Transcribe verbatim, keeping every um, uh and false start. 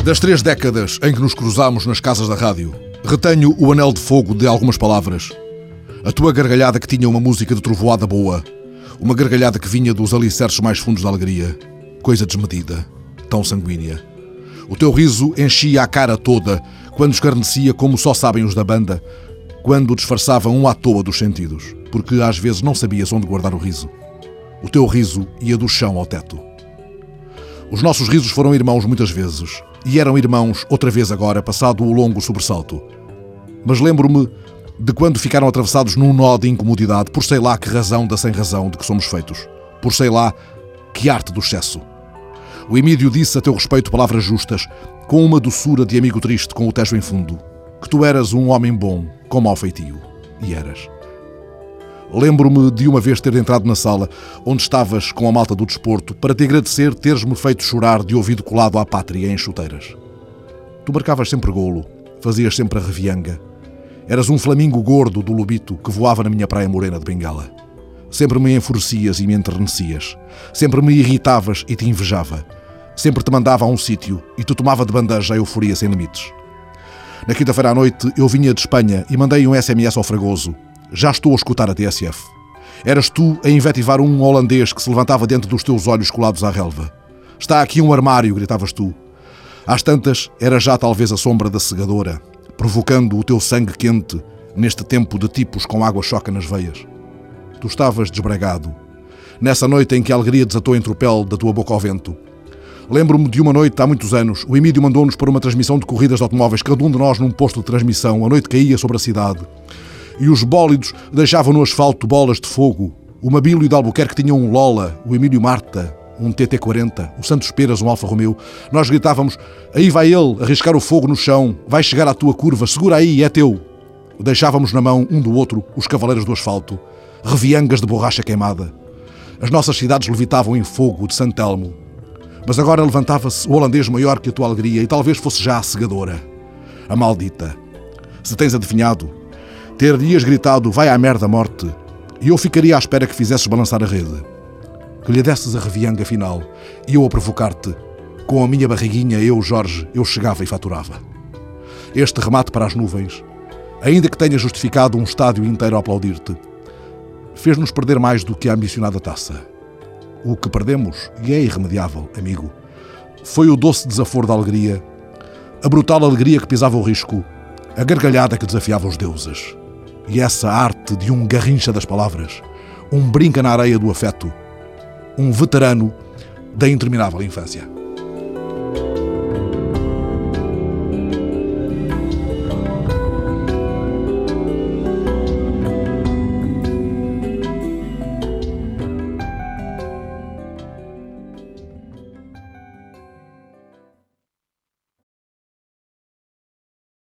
Das três décadas em que nos cruzámos nas casas da rádio, retenho o anel de fogo de algumas palavras. A tua gargalhada que tinha uma música de trovoada boa, uma gargalhada que vinha dos alicerces mais fundos da alegria, coisa desmedida, tão sanguínea. O teu riso enchia a cara toda, quando escarnecia como só sabem os da banda, quando disfarçava um à toa dos sentidos, porque às vezes não sabias onde guardar o riso. O teu riso ia do chão ao teto. Os nossos risos foram irmãos muitas vezes, e eram irmãos outra vez agora, passado o longo sobressalto. Mas lembro-me de quando ficaram atravessados num nó de incomodidade, por sei lá que razão da sem-razão de que somos feitos, por sei lá que arte do excesso. O Emílio disse a teu respeito palavras justas, com uma doçura de amigo triste com o Tejo em fundo, que tu eras um homem bom, com mau feitio. E eras. Lembro-me de uma vez ter entrado na sala, onde estavas com a malta do desporto, para te agradecer teres-me feito chorar de ouvido colado à pátria em chuteiras. Tu marcavas sempre golo, fazias sempre a revianga. Eras um flamingo gordo do lobito que voava na minha praia morena de Bengala. Sempre me enfurecias e me enternecias. Sempre me irritavas e te invejava. Sempre te mandava a um sítio e tu tomava de bandeja a euforia sem limites. Na quinta-feira à noite eu vinha de Espanha e mandei um S M S ao Fragoso. Já estou a escutar a T S F. Eras tu a invetivar um holandês que se levantava dentro dos teus olhos colados à relva. Está aqui um armário, gritavas tu. Às tantas, era já talvez a sombra da segadora, provocando o teu sangue quente neste tempo de tipos com água choca nas veias. Tu estavas desbregado. Nessa noite em que a alegria desatou em tropel da tua boca ao vento. Lembro-me de uma noite, há muitos anos, o Emílio mandou-nos para uma transmissão de corridas de automóveis, cada um de nós num posto de transmissão. A noite caía sobre a cidade. E os bólidos deixavam no asfalto bolas de fogo. O Mabílio de Albuquerque tinha um Lola, o Emílio Marta, um T T quarenta, o Santos Peras, um Alfa Romeo. Nós gritávamos, aí vai ele, arriscar o fogo no chão, vai chegar à tua curva, segura aí, é teu. Deixávamos na mão, um do outro, os cavaleiros do asfalto, reviangas de borracha queimada. As nossas cidades levitavam em fogo de Santelmo. Mas agora levantava-se o holandês maior que a tua alegria e talvez fosse já a segadora, a maldita. Se tens adivinhado, ter-lhes gritado, vai à merda morte, e eu ficaria à espera que fizesses balançar a rede. Que lhe desses a revianga final, e eu a provocar-te. Com a minha barriguinha, eu, Jorge, eu chegava e faturava. Este remate para as nuvens, ainda que tenha justificado um estádio inteiro a aplaudir-te, fez-nos perder mais do que a ambicionada taça. O que perdemos, e é irremediável, amigo, foi o doce desaforo da alegria, a brutal alegria que pisava o risco, a gargalhada que desafiava os deuses. E essa arte de um garrincha das palavras, um brinca na areia do afeto, um veterano da interminável infância.